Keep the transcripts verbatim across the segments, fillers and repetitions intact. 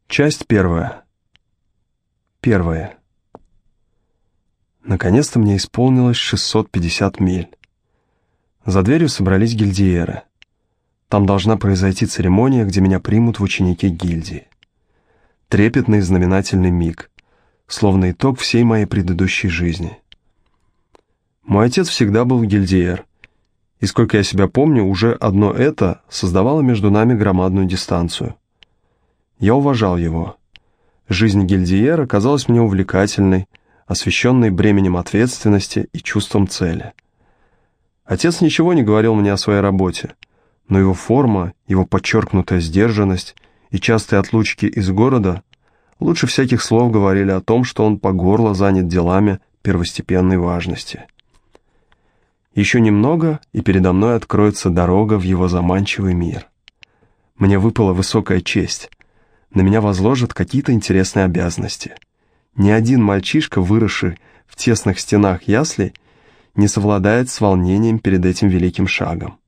Часть первая. Первая. Наконец-то мне исполнилось шестьсот пятьдесят миль. За дверью собрались гильдиеры. Там должна произойти церемония, где меня примут в ученики гильдии. Трепетный знаменательный миг, словно итог всей моей предыдущей жизни. Мой отец всегда был гильдиер, и, сколько я себя помню, уже одно это создавало между нами громадную дистанцию. Я уважал его. Жизнь гильдиера казалась мне увлекательной, освещенной бременем ответственности и чувством цели. Отец ничего не говорил мне о своей работе, но его форма, его подчеркнутая сдержанность и частые отлучки из города лучше всяких слов говорили о том, что он по горло занят делами первостепенной важности. Еще немного, и передо мной откроется дорога в его заманчивый мир. Мне выпала высокая честь. На меня возложат какие-то интересные обязанности. Ни один мальчишка, выросший в тесных стенах яслей, не совладает с волнением перед этим великим шагом.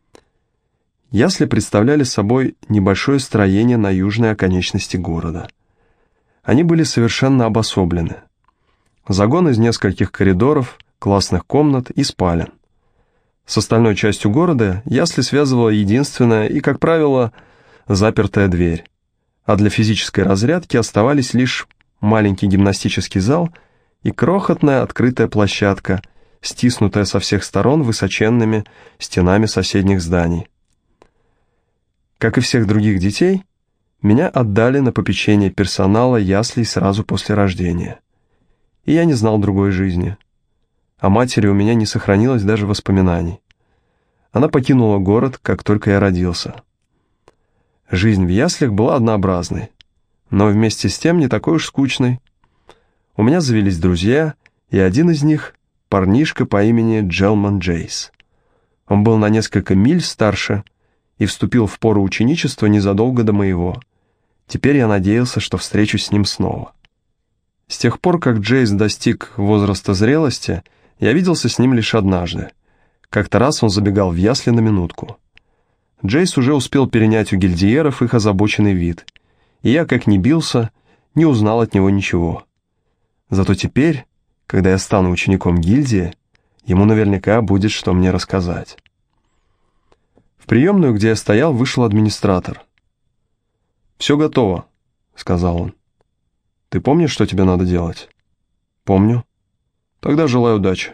Ясли представляли собой небольшое строение на южной оконечности города. Они были совершенно обособлены. Загон из нескольких коридоров, классных комнат и спален. С остальной частью города ясли связывала единственная и, как правило, запертая дверь, а для физической разрядки оставались лишь маленький гимнастический зал и крохотная открытая площадка, стиснутая со всех сторон высоченными стенами соседних зданий. Как и всех других детей, меня отдали на попечение персонала яслей сразу после рождения. И я не знал другой жизни. О матери у меня не сохранилось даже воспоминаний. Она покинула город, как только я родился. Жизнь в яслях была однообразной, но вместе с тем не такой уж скучной. У меня завелись друзья, и один из них — парнишка по имени Джелман Джейс. Он был на несколько миль старше и вступил в пору ученичества незадолго до моего. Теперь я надеялся, что встречусь с ним снова. С тех пор, как Джейс достиг возраста зрелости, я виделся с ним лишь однажды. Как-то раз он забегал в ясли на минутку. Джейс уже успел перенять у гильдиеров их озабоченный вид, и я, как ни бился, не узнал от него ничего. Зато теперь, когда я стану учеником гильдии, ему наверняка будет что мне рассказать. В приемную, где я стоял, вышел администратор. «Все готово», — сказал он. «Ты помнишь, что тебе надо делать?» «Помню». «Тогда желаю удачи».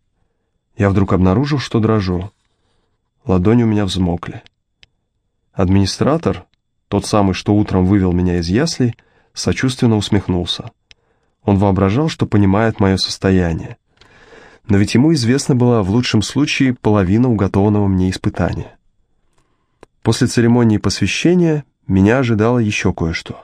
Я вдруг обнаружил, что дрожу. Ладони у меня взмокли. Администратор, тот самый, что утром вывел меня из яслей, сочувственно усмехнулся. Он воображал, что понимает мое состояние. Но ведь ему известна была в лучшем случае половина уготованного мне испытания. После церемонии посвящения меня ожидало еще кое-что.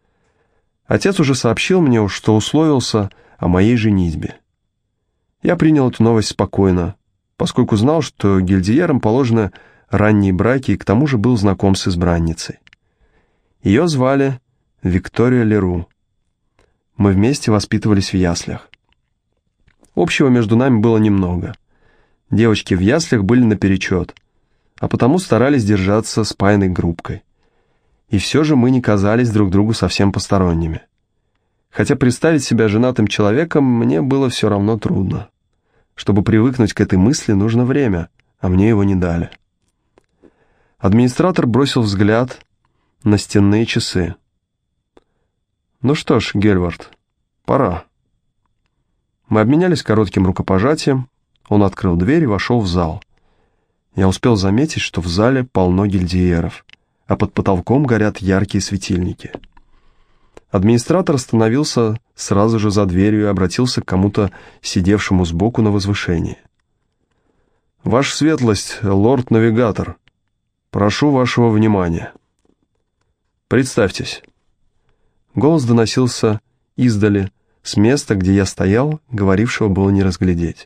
Отец уже сообщил мне, что условился о моей женитьбе. Я принял эту новость спокойно, поскольку знал, что гильдиерам положены ранние браки, и к тому же был знаком с избранницей. Ее звали Виктория Леру. Мы вместе воспитывались в яслях. Общего между нами было немного. Девочки в яслях были наперечет, а потому старались держаться спаянной группкой. И все же мы не казались друг другу совсем посторонними. Хотя представить себя женатым человеком мне было все равно трудно. Чтобы привыкнуть к этой мысли, нужно время, а мне его не дали. Администратор бросил взгляд на стенные часы. «Ну что ж, Гельвард, пора». Мы обменялись коротким рукопожатием, он открыл дверь и вошел в зал. Я успел заметить, что в зале полно гильдиеров, а под потолком горят яркие светильники. Администратор остановился сразу же за дверью и обратился к кому-то, сидевшему сбоку на возвышении. «Ваша светлость, лорд-навигатор, прошу вашего внимания. Представьтесь». Голос доносился издали, с места, где я стоял, говорившего было не разглядеть.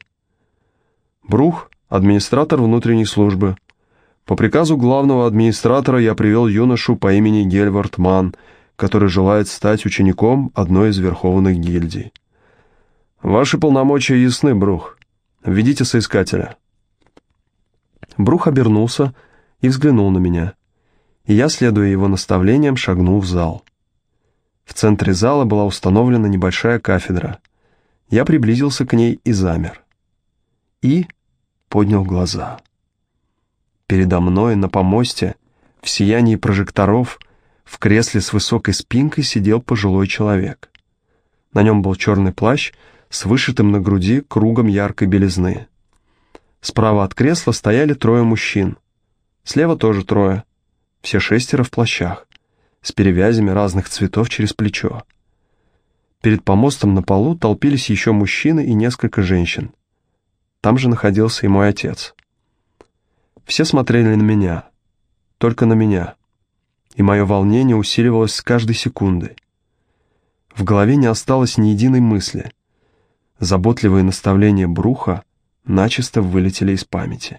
«Брух, администратор внутренней службы. По приказу главного администратора я привел юношу по имени Гельвард Ман, который желает стать учеником одной из верховных гильдий. Ваши полномочия ясны, Брух. Введите соискателя». Брух обернулся и взглянул на меня, и я, следуя его наставлениям, шагнул в зал. В центре зала была установлена небольшая кафедра. Я приблизился к ней и замер. И поднял глаза. Передо мной на помосте, в сиянии прожекторов, в кресле с высокой спинкой сидел пожилой человек. На нем был черный плащ с вышитым на груди кругом яркой белизны. Справа от кресла стояли трое мужчин. Слева тоже трое. Все шестеро в плащах, с перевязями разных цветов через плечо. Перед помостом на полу толпились еще мужчины и несколько женщин. Там же находился и мой отец. Все смотрели на меня, только на меня, и мое волнение усиливалось с каждой секундой. В голове не осталось ни единой мысли. Заботливые наставления Бруха начисто вылетели из памяти.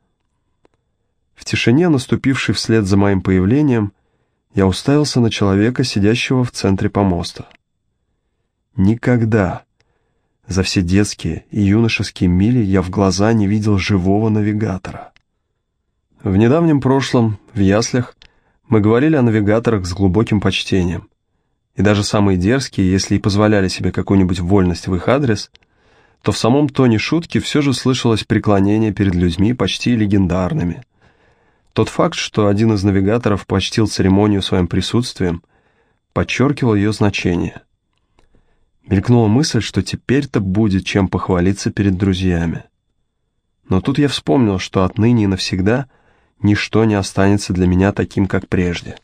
В тишине, наступившей вслед за моим появлением, я уставился на человека, сидящего в центре помоста. Никогда за все детские и юношеские мили я в глаза не видел живого навигатора. В недавнем прошлом, в яслях, мы говорили о навигаторах с глубоким почтением, и даже самые дерзкие, если и позволяли себе какую-нибудь вольность в их адрес, то в самом тоне шутки все же слышалось преклонение перед людьми почти легендарными. Тот факт, что один из навигаторов почтил церемонию своим присутствием, подчеркивал ее значение. Мелькнула мысль, что теперь-то будет чем похвалиться перед друзьями. Но тут я вспомнил, что отныне и навсегда ничто не останется для меня таким, как прежде.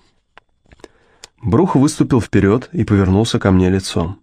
Брух выступил вперед и повернулся ко мне лицом.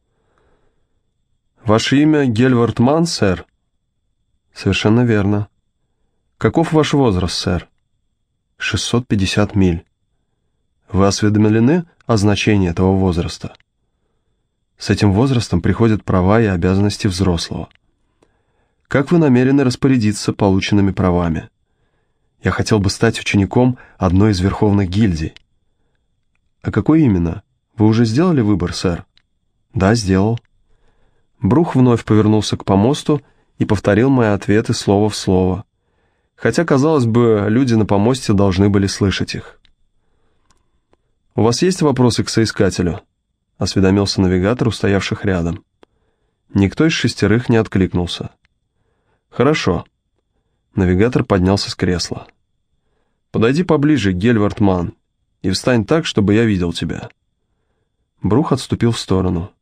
«Ваше имя Гельвард Ман, сэр?» «Совершенно верно. Каков ваш возраст, сэр?» «шестьсот пятьдесят миль». «Вы осведомлены о значении этого возраста?» «С этим возрастом приходят права и обязанности взрослого». «Как вы намерены распорядиться полученными правами?» «Я хотел бы стать учеником одной из верховных гильдий». «А какой именно? Вы уже сделали выбор, сэр?» «Да, сделал». Брух вновь повернулся к помосту и повторил мои ответы слово в слово, хотя, казалось бы, люди на помосте должны были слышать их. «У вас есть вопросы к соискателю?» — осведомился навигатор, у стоявших рядом. Никто из шестерых не откликнулся. «Хорошо». Навигатор поднялся с кресла. «Подойди поближе, Гельвард Ман, и встань так, чтобы я видел тебя». Брух отступил в сторону.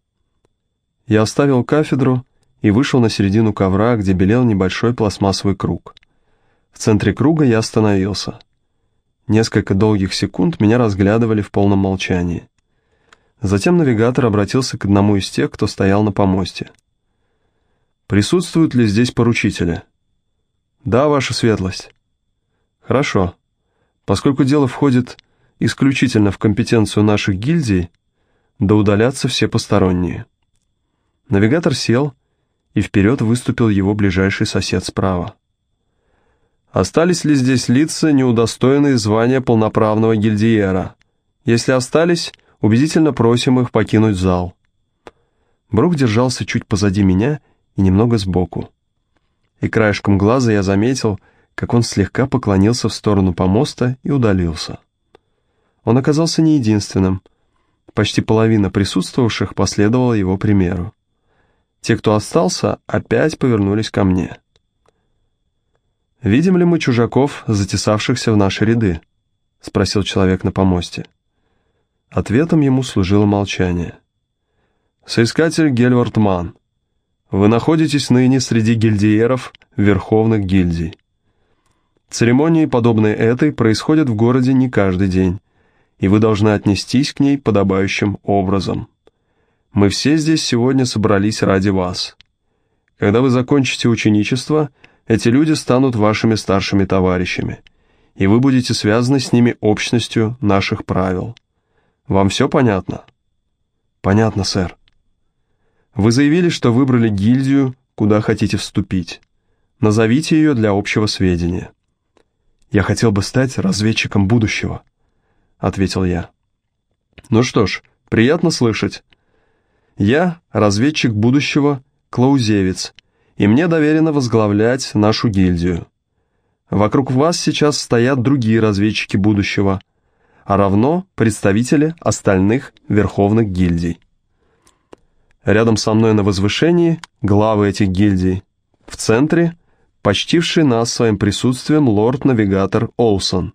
Я оставил кафедру и вышел на середину ковра, где белел небольшой пластмассовый круг. В центре круга я остановился. Несколько долгих секунд меня разглядывали в полном молчании. Затем навигатор обратился к одному из тех, кто стоял на помосте. «Присутствуют ли здесь поручители?» «Да, ваша светлость». «Хорошо. Поскольку дело входит исключительно в компетенцию наших гильдий, да удалятся все посторонние». Навигатор сел, и вперед выступил его ближайший сосед справа. «Остались ли здесь лица, не удостоенные звания полноправного гильдиера? Если остались, убедительно просим их покинуть зал». Брух держался чуть позади меня и немного сбоку. И краешком глаза я заметил, как он слегка поклонился в сторону помоста и удалился. Он оказался не единственным. Почти половина присутствовавших последовала его примеру. Те, кто остался, опять повернулись ко мне. «Видим ли мы чужаков, затесавшихся в наши ряды?» — спросил человек на помосте. Ответом ему служило молчание. «Соискатель Гельвард Ман, вы находитесь ныне среди гильдиеров верховных гильдий. Церемонии, подобные этой, происходят в городе не каждый день, и вы должны отнестись к ней подобающим образом. Мы все здесь сегодня собрались ради вас. Когда вы закончите ученичество, эти люди станут вашими старшими товарищами, и вы будете связаны с ними общностью наших правил. Вам все понятно?» «Понятно, сэр». «Вы заявили, что выбрали гильдию, куда хотите вступить. Назовите ее для общего сведения». «Я хотел бы стать разведчиком будущего», — ответил я. «Ну что ж, приятно слышать. Я разведчик будущего Клаузевиц, и мне доверено возглавлять нашу гильдию. Вокруг вас сейчас стоят другие разведчики будущего, а равно представители остальных верховных гильдий. Рядом со мной на возвышении главы этих гильдий. В центре почтивший нас своим присутствием лорд-навигатор Олсон.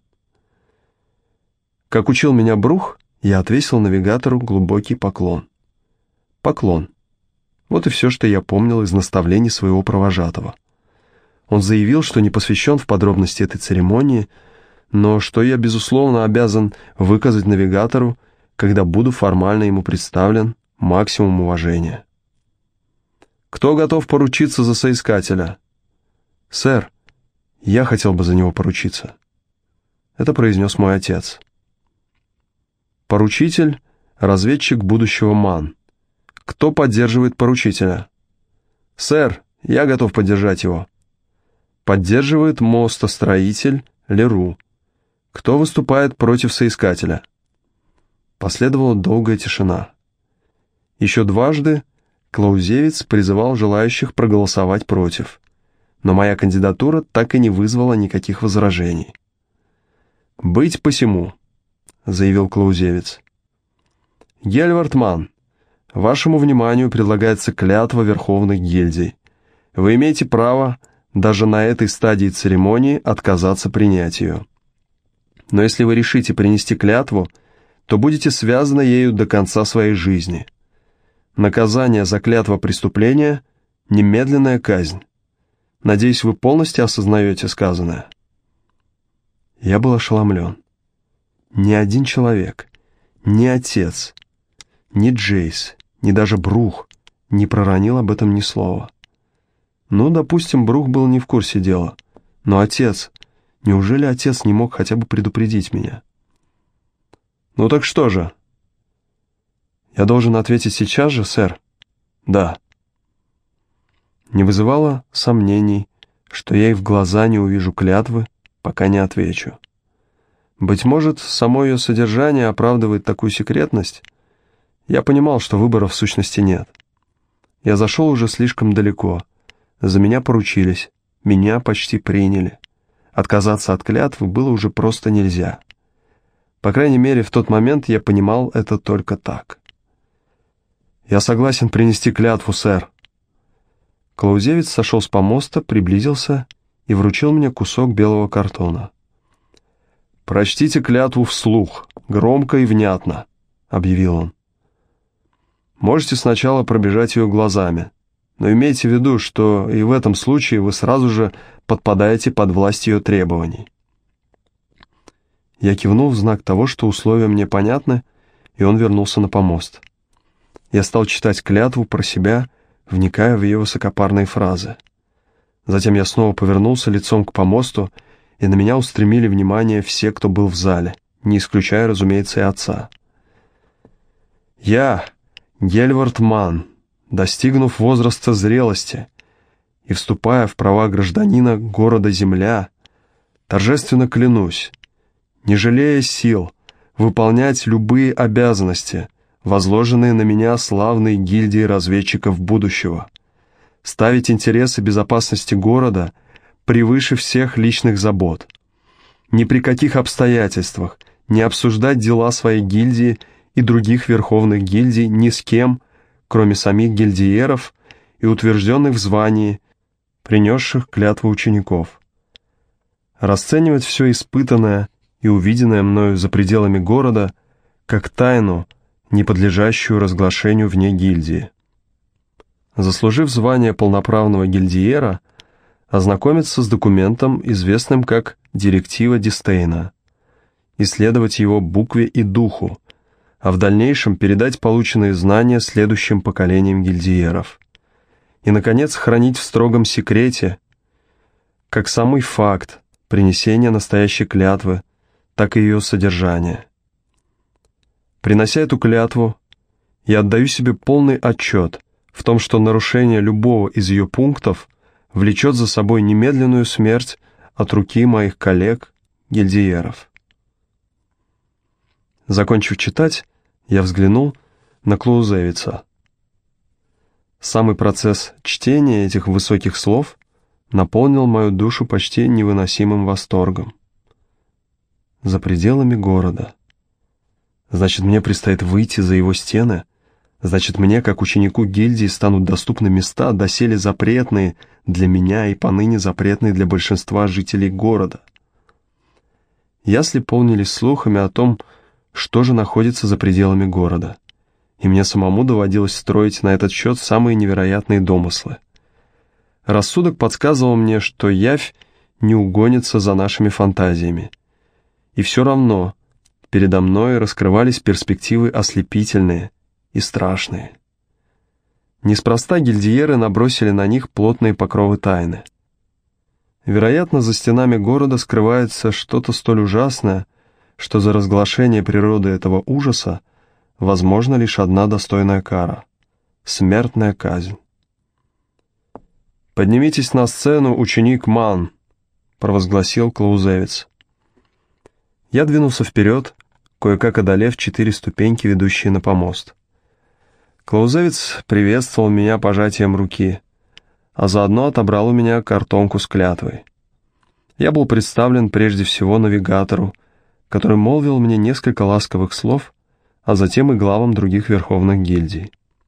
Как учил меня Брух, я отвесил навигатору глубокий поклон. Поклон. Вот и все, что я помнил из наставлений своего провожатого. Он заявил, что не посвящен в подробности этой церемонии, но что я, безусловно, обязан выказать навигатору, когда буду формально ему представлен, максимум уважения. «Кто готов поручиться за соискателя?» «Сэр, я хотел бы за него поручиться». Это произнес мой отец. Поручитель — разведчик будущего Ман. Кто поддерживает поручителя? «Сэр, я готов поддержать его». Поддерживает мостостроитель Леру. Кто выступает против соискателя? Последовала долгая тишина. Еще дважды Клаузевиц призывал желающих проголосовать против, но моя кандидатура так и не вызвала никаких возражений. «Быть посему», — заявил Клаузевиц. «Гельвард Ман, вашему вниманию предлагается клятва верховных гильдий. Вы имеете право даже на этой стадии церемонии отказаться принять ее. Но если вы решите принести клятву, то будете связаны ею до конца своей жизни. Наказание за клятвопреступление — немедленная казнь. Надеюсь, вы полностью осознаете сказанное». Я был ошеломлен. Ни один человек, ни отец, ни Джейс, ни даже Брух не проронил об этом ни слова. Ну, допустим, Брух был не в курсе дела, но отец... Неужели отец не мог хотя бы предупредить меня? «Ну так что же?» «Я должен ответить сейчас же, сэр?» «Да». Не вызывало сомнений, что я и в глаза не увижу клятвы, пока не отвечу. Быть может, само ее содержание оправдывает такую секретность? Я понимал, что выбора в сущности нет. Я зашел уже слишком далеко. За меня поручились, меня почти приняли. Отказаться от клятвы было уже просто нельзя. По крайней мере, в тот момент я понимал это только так. «Я согласен принести клятву, сэр». Клаузевиц сошел с помоста, приблизился и вручил мне кусок белого картона. «Прочтите клятву вслух, громко и внятно», — объявил он. «Можете сначала пробежать ее глазами, но имейте в виду, что и в этом случае вы сразу же подпадаете под власть ее требований». Я кивнул в знак того, что условия мне понятны, и он вернулся на помост. Я стал читать клятву про себя, вникая в ее высокопарные фразы. Затем я снова повернулся лицом к помосту, и на меня устремили внимание все, кто был в зале, не исключая, разумеется, и отца. «Я, Гельвард Ман, достигнув возраста зрелости и вступая в права гражданина города Земля, торжественно клянусь, не жалея сил, выполнять любые обязанности, возложенные на меня славной гильдией разведчиков будущего, ставить интересы безопасности города превыше всех личных забот, ни при каких обстоятельствах не обсуждать дела своей гильдии и других верховных гильдий ни с кем, кроме самих гильдиеров и утвержденных в звании, принесших клятву учеников. Расценивать все испытанное и увиденное мною за пределами города как тайну, не подлежащую разглашению вне гильдии. Заслужив звание полноправного гильдиера, ознакомиться с документом, известным как «Директива Дистейна», исследовать его букве и духу, а в дальнейшем передать полученные знания следующим поколениям гильдиеров. И, наконец, хранить в строгом секрете как самый факт принесения настоящей клятвы, так и ее содержание. Принося эту клятву, я отдаю себе полный отчет в том, что нарушение любого из ее пунктов влечет за собой немедленную смерть от руки моих коллег-гильдиеров. Закончив читать, я взглянул на Клаузевица. Самый процесс чтения этих высоких слов наполнил мою душу почти невыносимым восторгом. За пределами города, Значит, мне предстоит выйти за его стены. Значит, мне, как ученику гильдии, станут доступны места, доселе запретные для меня и поныне запретные для большинства жителей города. Ясли полнились слухами о том, что же находится за пределами города, и мне самому доводилось строить на этот счет самые невероятные домыслы. Рассудок подсказывал мне, что явь не угонится за нашими фантазиями. И все равно передо мной раскрывались перспективы ослепительные и страшные. Неспроста гильдиеры набросили на них плотные покровы тайны. Вероятно, за стенами города скрывается что-то столь ужасное, что за разглашение природы этого ужаса возможна лишь одна достойная кара — смертная казнь. «Поднимитесь на сцену, ученик Ман», — провозгласил Клаузевиц. Я двинулся вперед, кое-как одолев четыре ступеньки, ведущие на помост. Клаузевиц приветствовал меня пожатием руки, а заодно отобрал у меня картонку с клятвой. Я был представлен прежде всего навигатору, который молвил мне несколько ласковых слов, а затем и главам других верховных гильдий.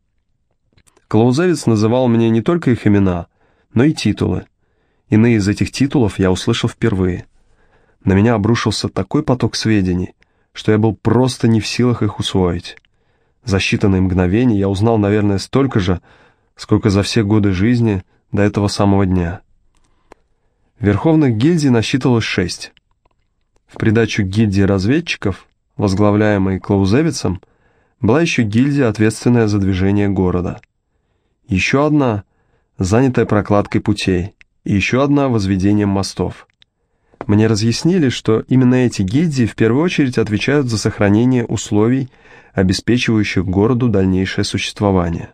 Клаузевиц называл мне не только их имена, но и титулы. Иные из этих титулов я услышал впервые. На меня обрушился такой поток сведений, что я был просто не в силах их усвоить. За считанные мгновения я узнал, наверное, столько же, сколько за все годы жизни до этого самого дня. Верховных гильдий насчитывалось шесть. В придачу к гильдии разведчиков, возглавляемой Клаузевицем, была еще гильдия, ответственная за движение города. Еще одна, занятая прокладкой путей, и еще одна возведением мостов. Мне разъяснили, что именно эти гильдии в первую очередь отвечают за сохранение условий, обеспечивающих городу дальнейшее существование.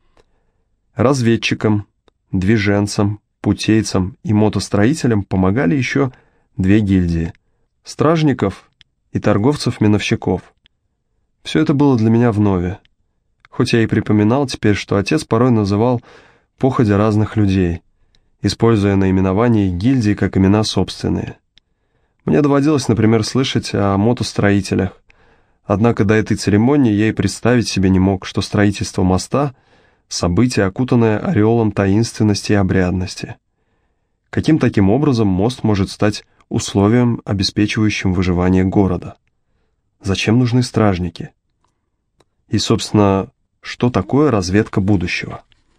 Разведчикам, движенцам, путейцам и мотостроителям помогали еще две гильдии – стражников и торговцев-миновщиков. Все это было для меня вновь, хоть я и припоминал теперь, что отец порой называл походя разных людей, используя наименования гильдии как имена собственные. Мне доводилось, например, слышать о мотостроителях, однако до этой церемонии я и представить себе не мог, что строительство моста – событие, окутанное ореолом таинственности и обрядности. Каким таким образом мост может стать условием, обеспечивающим выживание города? Зачем нужны стражники? И, собственно, что такое разведка будущего?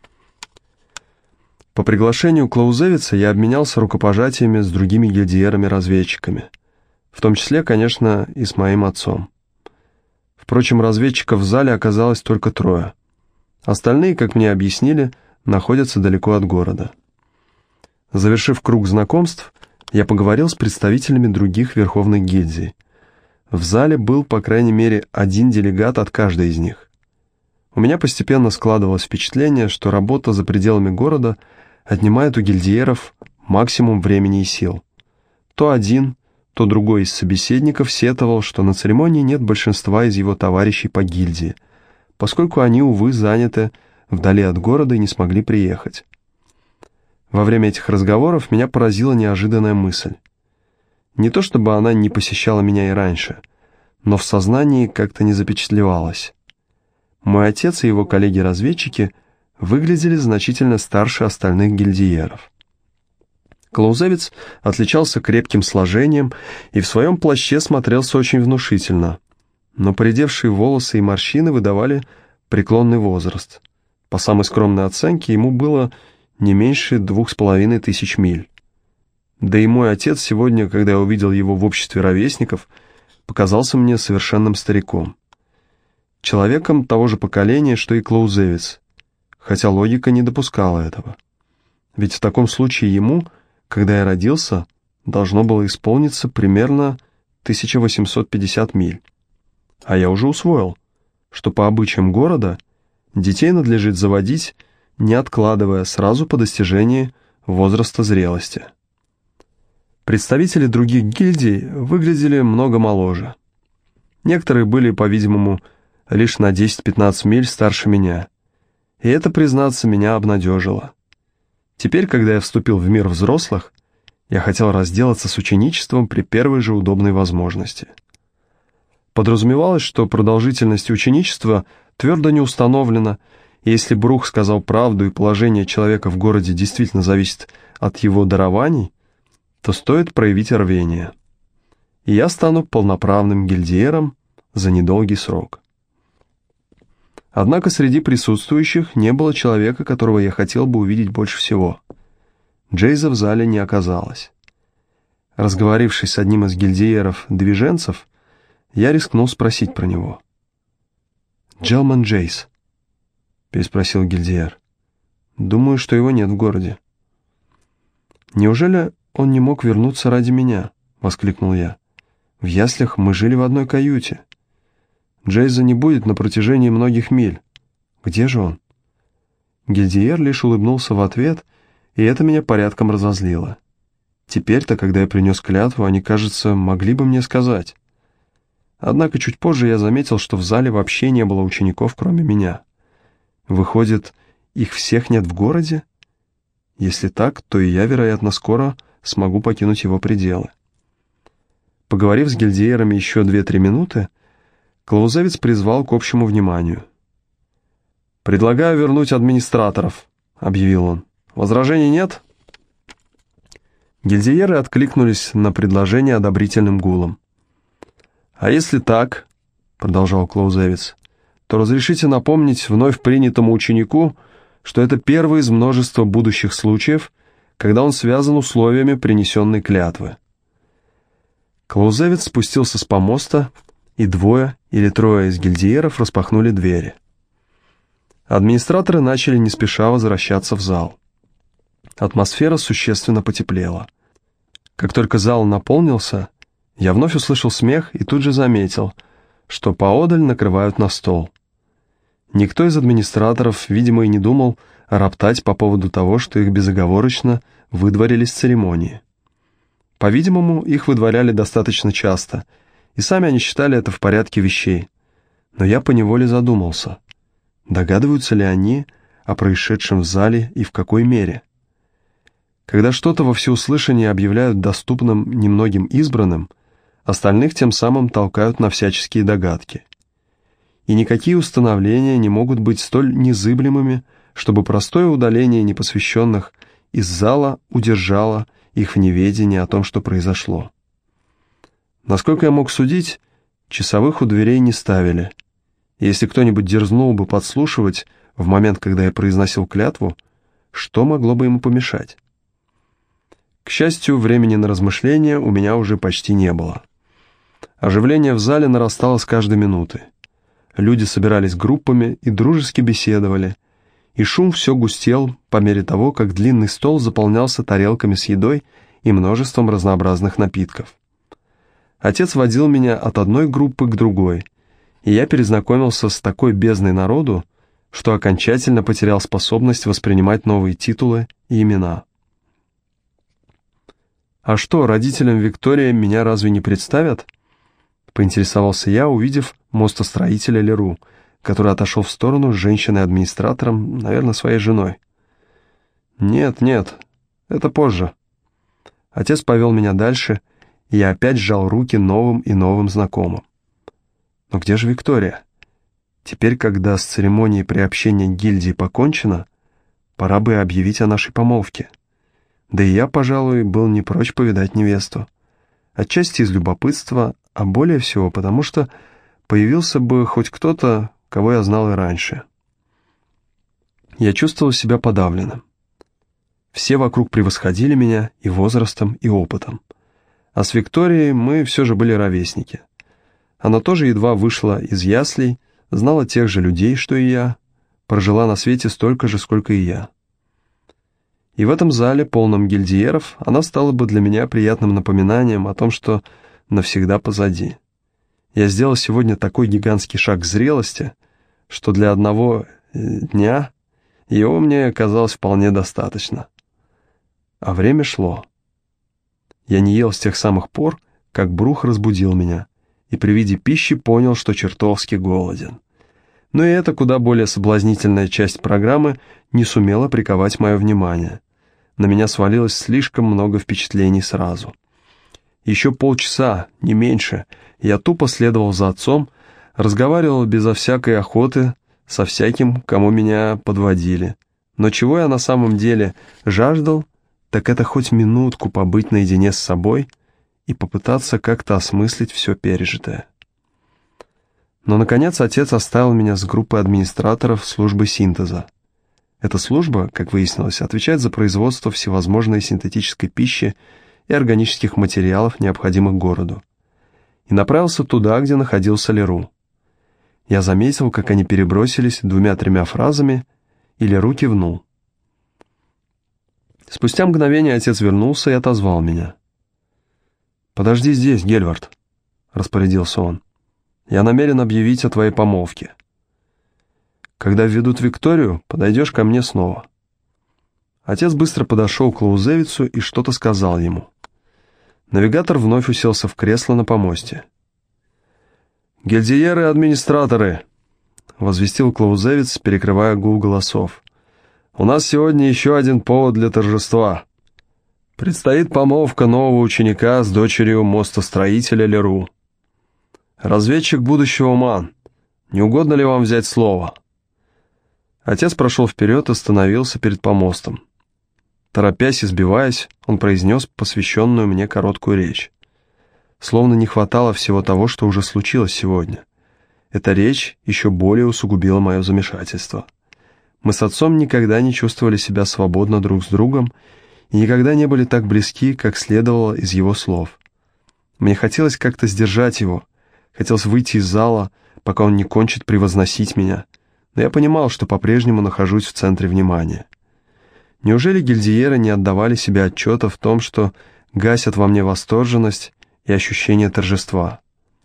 По приглашению Клаузевица я обменялся рукопожатиями с другими гильдиерами-разведчиками, в том числе, конечно, и с моим отцом. Впрочем, разведчиков в зале оказалось только трое. Остальные, как мне объяснили, находятся далеко от города. Завершив круг знакомств, я поговорил с представителями других верховных гильдий. В зале был, по крайней мере, один делегат от каждой из них. У меня постепенно складывалось впечатление, что работа за пределами города отнимает у гильдиеров максимум времени и сил. То один, то другой из собеседников сетовал, что на церемонии нет большинства из его товарищей по гильдии, поскольку они, увы, заняты вдали от города и не смогли приехать. Во время этих разговоров меня поразила неожиданная мысль. Не то чтобы она не посещала меня и раньше, но в сознании как-то не запечатлевалась. Мой отец и его коллеги-разведчики выглядели значительно старше остальных гильдиеров. Клаузевиц отличался крепким сложением и в своем плаще смотрелся очень внушительно, но поредевшие волосы и морщины выдавали преклонный возраст. По самой скромной оценке ему было не меньше двух с половиной тысяч миль. Да и мой отец сегодня, когда я увидел его в обществе ровесников, показался мне совершенным стариком. Человеком того же поколения, что и Клаузевиц, хотя логика не допускала этого. Ведь в таком случае ему, когда я родился, должно было исполниться примерно тысяча восемьсот пятьдесят миль. А я уже усвоил, что по обычаям города детей надлежит заводить, не откладывая сразу по достижении возраста зрелости. Представители других гильдий выглядели много моложе. Некоторые были, по-видимому, лишь на десять-пятнадцать миль старше меня, и это, признаться, меня обнадежило. Теперь, когда я вступил в мир взрослых, я хотел разделаться с ученичеством при первой же удобной возможности. Подразумевалось, что продолжительность ученичества твердо не установлена, и если Брух сказал правду и положение человека в городе действительно зависит от его дарований, то стоит проявить рвение. И я стану полноправным гильдиером за недолгий срок. Однако среди присутствующих не было человека, которого я хотел бы увидеть больше всего. Джейза в зале не оказалось. Разговорившись с одним из гильдиеров-движенцев, я рискнул спросить про него. «Джелман Джейс?» — переспросил гильдиер. «Думаю, что его нет в городе». «Неужели он не мог вернуться ради меня?» — воскликнул я. «В яслях мы жили в одной каюте. Джейза не будет на протяжении многих миль. Где же он?» Гильдиер лишь улыбнулся в ответ, и это меня порядком разозлило. Теперь-то, когда я принес клятву, они, кажется, могли бы мне сказать. Однако чуть позже я заметил, что в зале вообще не было учеников, кроме меня. Выходит, их всех нет в городе? Если так, то и я, вероятно, скоро смогу покинуть его пределы. Поговорив с гильдиерами еще две-три минуты, Клаузевиц призвал к общему вниманию. «Предлагаю вернуть администраторов», — объявил он. «Возражений нет?» Гильдиеры откликнулись на предложение одобрительным гулом. «А если так, — продолжал Клаузевиц, — то разрешите напомнить вновь принятому ученику, что это первый из множества будущих случаев, когда он связан условиями принесенной клятвы». Клаузевиц спустился с помоста, и двое или трое из гильдиеров распахнули двери. Администраторы начали не спеша возвращаться в зал. Атмосфера существенно потеплела. Как только зал наполнился, я вновь услышал смех и тут же заметил, что поодаль накрывают на стол. Никто из администраторов, видимо, и не думал роптать по поводу того, что их безоговорочно выдворили с церемонии. По-видимому, их выдворяли достаточно часто, и сами они считали это в порядке вещей. Но я поневоле задумался, догадываются ли они о происшедшем в зале и в какой мере. Когда что-то во всеуслышание объявляют доступным немногим избранным, остальных тем самым толкают на всяческие догадки. И никакие установления не могут быть столь незыблемыми, чтобы простое удаление непосвященных из зала удержало их в неведении о том, что произошло. Насколько я мог судить, часовых у дверей не ставили. И если кто-нибудь дерзнул бы подслушивать в момент, когда я произносил клятву, что могло бы ему помешать? К счастью, времени на размышления у меня уже почти не было. Оживление в зале нарастало с каждой минуты. Люди собирались группами и дружески беседовали, и шум все густел по мере того, как длинный стол заполнялся тарелками с едой и множеством разнообразных напитков. Отец водил меня от одной группы к другой, и я перезнакомился с такой бездной народу, что окончательно потерял способность воспринимать новые титулы и имена. «А что, родителям Виктории меня разве не представят?» — поинтересовался я, увидев мостостроителя Леру, который отошел в сторону с женщиной-администратором, наверное, своей женой. «Нет, нет, это позже». Отец повел меня дальше, и я опять сжал руки новым и новым знакомым. Но где же Виктория? Теперь, когда с церемонией приобщения к гильдии покончено, пора бы объявить о нашей помолвке. Да и я, пожалуй, был не прочь повидать невесту. Отчасти из любопытства, а более всего потому, что появился бы хоть кто-то, кого я знал и раньше. Я чувствовал себя подавленным. Все вокруг превосходили меня и возрастом, и опытом. А с Викторией мы все же были ровесники. Она тоже едва вышла из яслей, знала тех же людей, что и я, прожила на свете столько же, сколько и я. И в этом зале, полном гильдиеров, она стала бы для меня приятным напоминанием о том, что навсегда позади. Я сделал сегодня такой гигантский шаг к зрелости, что для одного дня его мне казалось вполне достаточно. А время шло. Я не ел с тех самых пор, как Брух разбудил меня, и при виде пищи понял, что чертовски голоден. Но и эта куда более соблазнительная часть программы не сумела приковать мое внимание. На меня свалилось слишком много впечатлений сразу. Еще полчаса, не меньше, я тупо следовал за отцом, разговаривал безо всякой охоты со всяким, кому меня подводили. Но чего я на самом деле жаждал, так это хоть минутку побыть наедине с собой и попытаться как-то осмыслить все пережитое. Но, наконец, отец оставил меня с группой администраторов службы синтеза. Эта служба, как выяснилось, отвечает за производство всевозможной синтетической пищи и органических материалов, необходимых городу. И направился туда, где находился Леру. Я заметил, как они перебросились двумя-тремя фразами, и Леру кивнул. Спустя мгновение отец вернулся и отозвал меня. «Подожди здесь, Гельвард», — распорядился он. «Я намерен объявить о твоей помолвке. Когда введут Викторию, подойдешь ко мне снова». Отец быстро подошел к Клаузевицу и что-то сказал ему. Навигатор вновь уселся в кресло на помосте. «Гильдиеры и администраторы», — возвестил Клаузевиц, перекрывая гул голосов. «У нас сегодня еще один повод для торжества. Предстоит помолвка нового ученика с дочерью мостостроителя Леру. Разведчик будущего Ман, не угодно ли вам взять слово?» Отец прошел вперед и остановился перед помостом. Торопясь и сбиваясь, он произнес посвященную мне короткую речь. Словно не хватало всего того, что уже случилось сегодня. Эта речь еще более усугубила мое замешательство. Мы с отцом никогда не чувствовали себя свободно друг с другом и никогда не были так близки, как следовало из его слов. Мне хотелось как-то сдержать его, хотелось выйти из зала, пока он не кончит превозносить меня, но я понимал, что по-прежнему нахожусь в центре внимания. Неужели гильдиеры не отдавали себе отчета в том, что гасят во мне восторженность и ощущение торжества?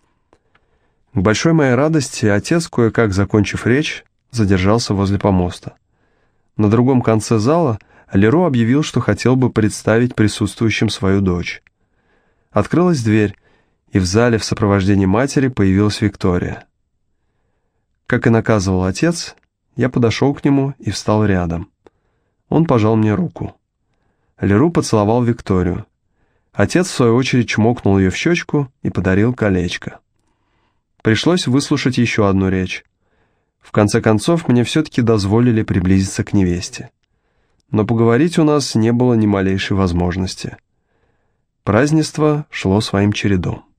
К большой моей радости отец, кое-как закончив речь, задержался возле помоста. На другом конце зала Леру объявил, что хотел бы представить присутствующим свою дочь. Открылась дверь, и в зале в сопровождении матери появилась Виктория. Как и наказывал отец, я подошел к нему и встал рядом. Он пожал мне руку. Леру поцеловал Викторию. Отец, в свою очередь, чмокнул ее в щечку и подарил колечко. Пришлось выслушать еще одну речь. В конце концов, мне все-таки дозволили приблизиться к невесте. Но поговорить у нас не было ни малейшей возможности. Празднество шло своим чередом.